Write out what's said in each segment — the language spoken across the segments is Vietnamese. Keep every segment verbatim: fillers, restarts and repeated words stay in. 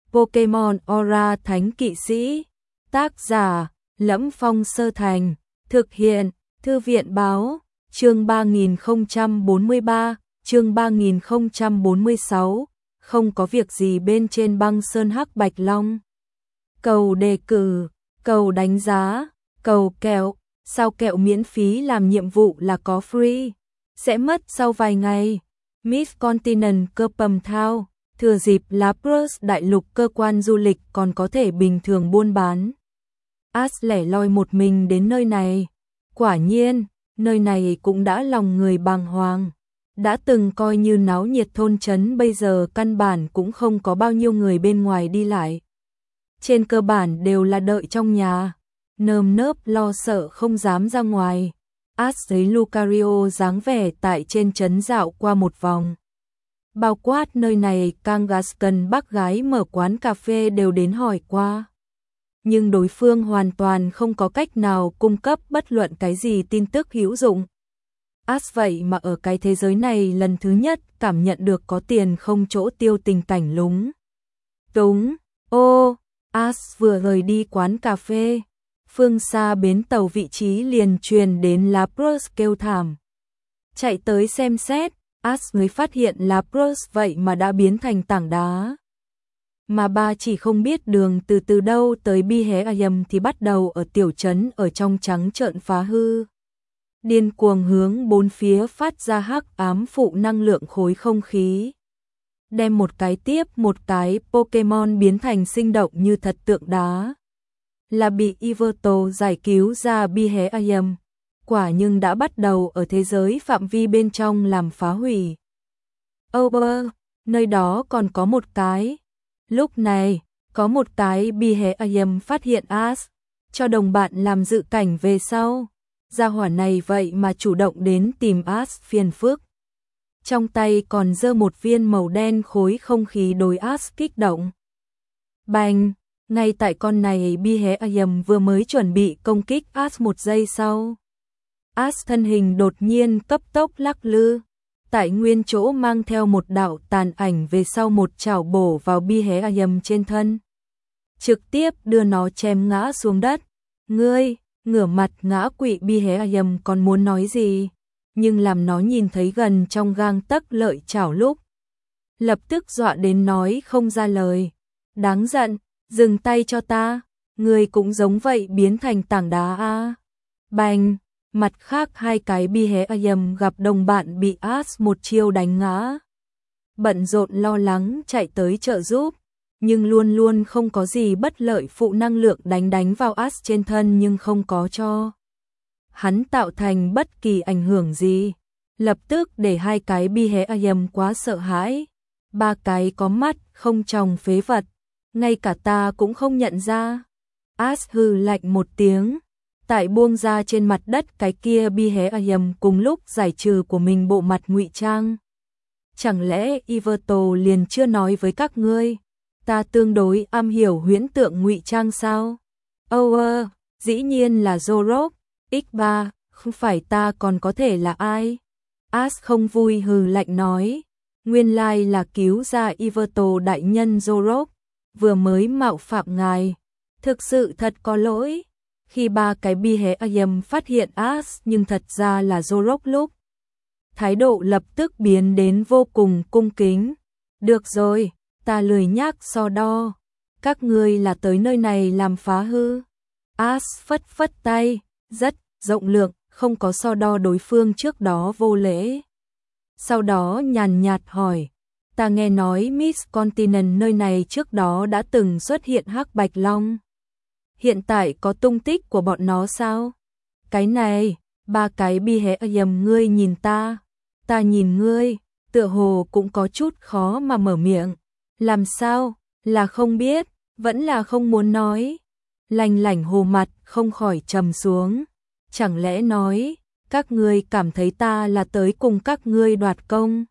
Pokemon Aura Thánh Kỵ Sĩ. Tác giả Lẫm Phong Sơ Thành. Thực hiện Thư viện Báo. Chương ba nghìn không trăm bốn mươi ba, chương ba nghìn không trăm bốn mươi sáu. Không có việc gì bên trên băng sơn hắc bạch long. Cầu đề cử, cầu đánh giá, cầu kẹo. Sao kẹo miễn phí làm nhiệm vụ là có free? Sẽ mất sau vài ngày. Miss Continent cơ pầm thao. Thừa dịp Lapras đại lục cơ quan du lịch còn có thể bình thường buôn bán. Ash lẻ loi một mình đến nơi này. Quả nhiên, nơi này cũng đã lòng người bàng hoàng. Đã từng coi như náo nhiệt thôn trấn, bây giờ căn bản cũng không có bao nhiêu người bên ngoài đi lại. Trên cơ bản đều là đợi trong nhà, nơm nớp lo sợ không dám ra ngoài. Ash thấy Lucario dáng vẻ tại trên trấn dạo qua một vòng. Bao quát nơi này, Kangaskhan bác gái mở quán cà phê đều đến hỏi qua. Nhưng đối phương hoàn toàn không có cách nào cung cấp bất luận cái gì tin tức hữu dụng. Ash vậy mà ở cái thế giới này lần thứ nhất cảm nhận được có tiền không chỗ tiêu tình cảnh lúng túng. Ô, Ash vừa rời đi quán cà phê, phương xa bến tàu vị trí liền truyền đến Lapras kêu thảm. Chạy tới xem xét, Ash mới phát hiện Lapras vậy mà đã biến thành tảng đá. Mà ba chỉ không biết đường từ từ đâu tới Bihayam thì bắt đầu ở tiểu trấn ở trong trắng trợn phá hư. Điên cuồng hướng bốn phía phát ra hắc ám phụ năng lượng khối không khí. Đem một cái tiếp một cái Pokemon biến thành sinh động như thật tượng đá. Là bị Yveltal giải cứu ra Bihayam. Quả nhưng đã bắt đầu ở thế giới phạm vi bên trong làm phá hủy. Over, nơi đó còn có một cái. Lúc này, có một cái Bihayam phát hiện Ash, cho đồng bạn làm dự cảnh về sau. Gia hỏa này vậy mà chủ động đến tìm Ash phiền phức. Trong tay còn giơ một viên màu đen khối không khí đối Ash kích động. Bành, ngay tại con này Bihayam vừa mới chuẩn bị công kích Ash một giây sau. Ash thân hình đột nhiên cấp tốc lắc lư. Tại nguyên chỗ mang theo một đạo tàn ảnh về sau một chảo bổ vào Bihayam trên thân. Trực tiếp đưa nó chém ngã xuống đất. Ngươi, ngửa mặt ngã quỵ Bihayam còn muốn nói gì, nhưng làm nó nhìn thấy gần trong gang tấc lợi chảo lúc. Lập tức dọa đến nói không ra lời. Đáng giận, dừng tay cho ta, ngươi cũng giống vậy biến thành tảng đá a. À. Bành! Mặt khác hai cái Bihayam gặp đồng bạn bị Ash một chiêu đánh ngã. Bận rộn lo lắng chạy tới trợ giúp, nhưng luôn luôn không có gì bất lợi phụ năng lượng đánh đánh vào Ash trên thân nhưng không có cho hắn tạo thành bất kỳ ảnh hưởng gì. Lập tức để hai cái Bihayam quá sợ hãi. Ba cái có mắt không tròng phế vật, ngay cả ta cũng không nhận ra. Ash hừ lạnh một tiếng. Tại buông ra trên mặt đất cái kia Bihayam cùng lúc giải trừ của mình bộ mặt ngụy trang. Chẳng lẽ Yveltal liền chưa nói với các ngươi, ta tương đối am hiểu huyễn tượng ngụy trang sao? Over, dĩ nhiên là Zorok, ích ba, không phải ta còn có thể là ai? Ash không vui hừ lạnh nói, nguyên lai là cứu ra Yveltal đại nhân Zorok, vừa mới mạo phạm ngài, thực sự thật có lỗi. Khi ba cái Bihayam phát hiện Ash nhưng thật ra là Zorok lúc, thái độ lập tức biến đến vô cùng cung kính. Được rồi, ta lười nhác so đo. Các ngươi là tới nơi này làm phá hư. Ash phất phất tay, rất rộng lượng, không có so đo đối phương trước đó vô lễ. Sau đó nhàn nhạt hỏi, ta nghe nói Miss Continent nơi này trước đó đã từng xuất hiện hắc bạch long. Hiện tại có tung tích của bọn nó sao? Cái này, ba cái Bihayam ngươi nhìn ta, ta nhìn ngươi, tựa hồ cũng có chút khó mà mở miệng. Làm sao? Là không biết, vẫn là không muốn nói. Lanh lảnh hồ mặt không khỏi trầm xuống. Chẳng lẽ nói, các ngươi cảm thấy ta là tới cùng các ngươi đoạt công?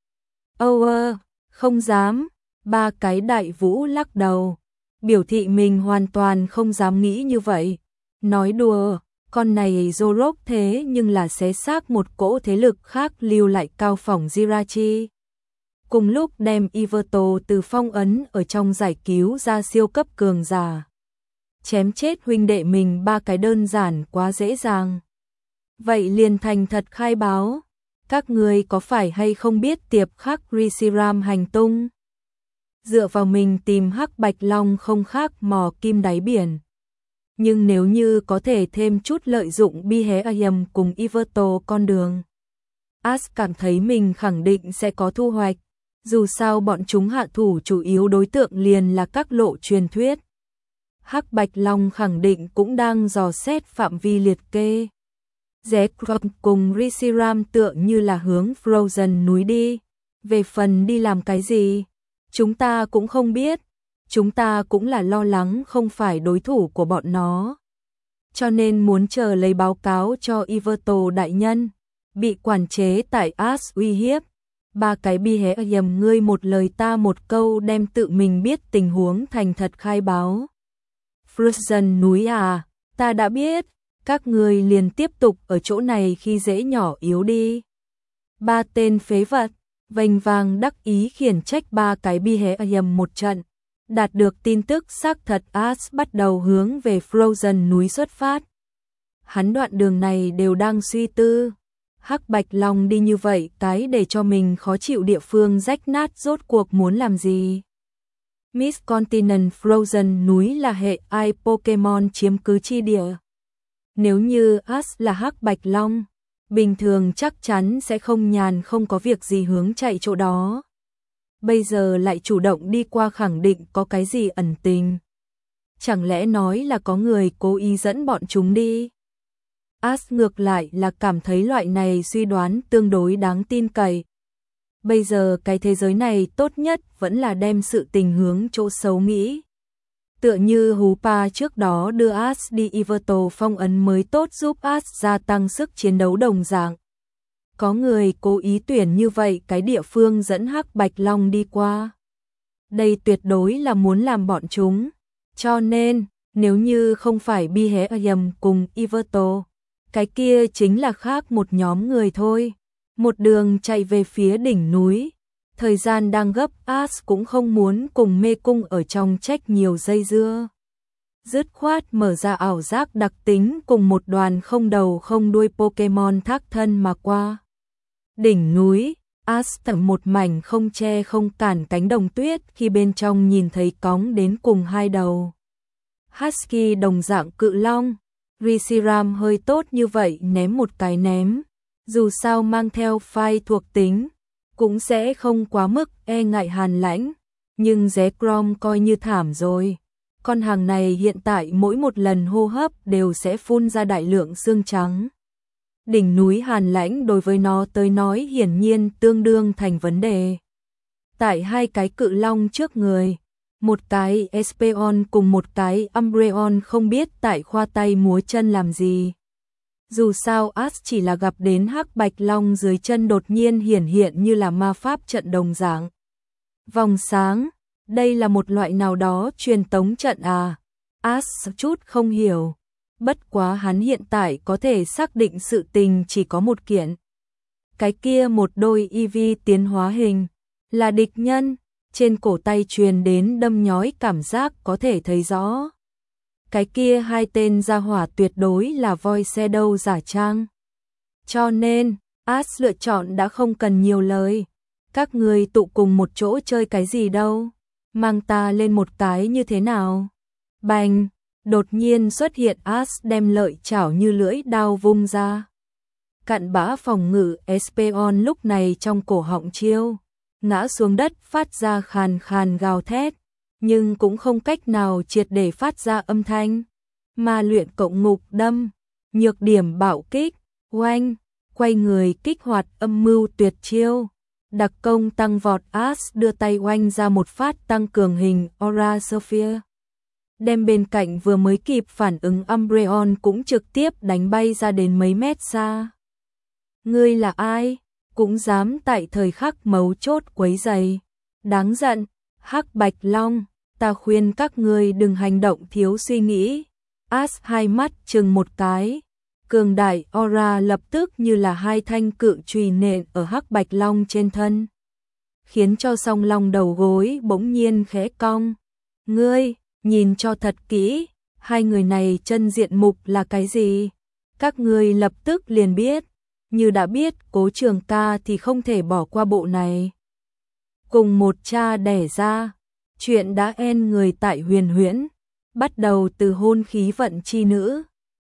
Over, không dám. Ba cái đại vũ lắc đầu. Biểu thị mình hoàn toàn không dám nghĩ như vậy. Nói đùa, con này Zorok thế nhưng là xé xác một cỗ thế lực khác lưu lại cao phỏng Jirachi. cùng lúc đem Yveltal từ phong ấn ở trong giải cứu ra siêu cấp cường giả. Chém chết huynh đệ mình ba cái đơn giản quá dễ dàng. Vậy liền thành thật khai báo, các người có phải hay không biết tiệp khắc Reshiram hành tung? Dựa vào mình tìm Hắc Bạch Long không khác mò kim đáy biển. Nhưng nếu như có thể thêm chút lợi dụng Beheayam cùng Yveltal con đường, Ash cảm thấy mình khẳng định sẽ có thu hoạch. Dù sao bọn chúng hạ thủ chủ yếu đối tượng liền là các lộ truyền thuyết. Hắc Bạch Long khẳng định cũng đang dò xét phạm vi liệt kê. Zekrom cùng Reshiram tựa như là hướng Frozen núi đi. Về phần đi làm cái gì, chúng ta cũng không biết. Chúng ta cũng là lo lắng không phải đối thủ của bọn nó. Cho nên muốn chờ lấy báo cáo cho Yveltal đại nhân. Bị quản chế tại Ash uy hiếp. Ba cái Beheayam ngươi một lời ta một câu đem tự mình biết tình huống thành thật khai báo. Frozen núi à, ta đã biết, các ngươi liền tiếp tục ở chỗ này khi dễ nhỏ yếu đi. Ba tên phế vật, vênh vang đắc ý khiển trách ba cái Beheayam một trận. Đạt được tin tức xác thật, Ash bắt đầu hướng về Frozen núi xuất phát. Hắn đoạn đường này đều đang suy tư. Hắc Bạch Long đi như vậy cái để cho mình khó chịu địa phương rách nát rốt cuộc muốn làm gì? Miss Continent Frozen núi là hệ ai Pokemon chiếm cứ chi địa. Nếu như Ash là Hắc Bạch Long, bình thường chắc chắn sẽ không nhàn không có việc gì hướng chạy chỗ đó. Bây giờ lại chủ động đi qua khẳng định có cái gì ẩn tình. Chẳng lẽ nói là có người cố ý dẫn bọn chúng đi? Ash ngược lại là cảm thấy loại này suy đoán tương đối đáng tin cậy. Bây giờ cái thế giới này tốt nhất vẫn là đem sự tình hướng chỗ xấu nghĩ. Tựa như Hoopa trước đó đưa Ash đi Yveltal phong ấn mới tốt giúp Ash gia tăng sức chiến đấu đồng dạng. Có người cố ý tuyển như vậy cái địa phương dẫn Hắc Bạch Long đi qua. Đây tuyệt đối là muốn làm bọn chúng. Cho nên, nếu như không phải Beheayam cùng Yveltal, cái kia chính là khác một nhóm người thôi. Một đường chạy về phía đỉnh núi. Thời gian đang gấp, Ash cũng không muốn cùng mê cung ở trong trách nhiều dây dưa. Dứt khoát mở ra ảo giác đặc tính cùng một đoàn không đầu không đuôi Pokemon thác thân mà qua. Đỉnh núi, Ash tầm một mảnh không che không cản cánh đồng tuyết khi bên trong nhìn thấy cóng đến cùng hai đầu. Husky đồng dạng cự long. Reshiram hơi tốt như vậy ném một cái ném. Dù sao mang theo phai thuộc tính, cũng sẽ không quá mức e ngại hàn lãnh. Nhưng Zekrom coi như thảm rồi. Con hàng này hiện tại mỗi một lần hô hấp đều sẽ phun ra đại lượng xương trắng. Đỉnh núi hàn lãnh đối với nó tới nói hiển nhiên tương đương thành vấn đề. Tại hai cái cự long trước người, một cái Espeon cùng một cái Umbreon không biết tại khoa tay múa chân làm gì. Dù sao Ash chỉ là gặp đến Hắc Bạch Long dưới chân đột nhiên hiển hiện như là ma pháp trận đồng dạng. Vòng sáng, đây là một loại nào đó truyền tống trận à? Ash chút không hiểu. Bất quá hắn hiện tại có thể xác định sự tình chỉ có một kiện. Cái kia một đôi Eevee tiến hóa hình, là địch nhân, trên cổ tay truyền đến đâm nhói cảm giác có thể thấy rõ. Cái kia hai tên gia hỏa tuyệt đối là voi xe đâu giả trang. Cho nên, Ash lựa chọn đã không cần nhiều lời. Các người tụ cùng một chỗ chơi cái gì đâu, mang ta lên một cái như thế nào? Bành! Đột nhiên xuất hiện Ash đem lợi chảo như lưỡi đao vung ra. Cặn bã phòng ngự Espeon lúc này trong cổ họng chiêu, ngã xuống đất phát ra khàn khàn gào thét, nhưng cũng không cách nào triệt để phát ra âm thanh. Ma luyện cộng ngục đâm, nhược điểm bạo kích, oanh, quay người kích hoạt âm mưu tuyệt chiêu. Đặc công tăng vọt, Ash đưa tay oanh ra một phát tăng cường hình Aura Sphere. Đem bên cạnh vừa mới kịp phản ứng Umbreon cũng trực tiếp đánh bay ra đến mấy mét xa. Ngươi là ai? Cũng dám tại thời khắc mấu chốt quấy rầy. Đáng giận, Hắc Bạch Long, ta khuyên các ngươi đừng hành động thiếu suy nghĩ. Ash hai mắt chừng một cái. Cường đại aura lập tức như là hai thanh cự chùy nện ở Hắc Bạch Long trên thân. khiến cho Song Long đầu gối bỗng nhiên khẽ cong. Ngươi, nhìn cho thật kỹ, hai người này chân diện mục là cái gì? Các ngươi lập tức liền biết, như đã biết Cố Trường Ca thì không thể bỏ qua bộ này. Cùng một cha đẻ ra, chuyện đã en người tại Huyền Huyễn, bắt đầu từ hôn khí vận chi nữ,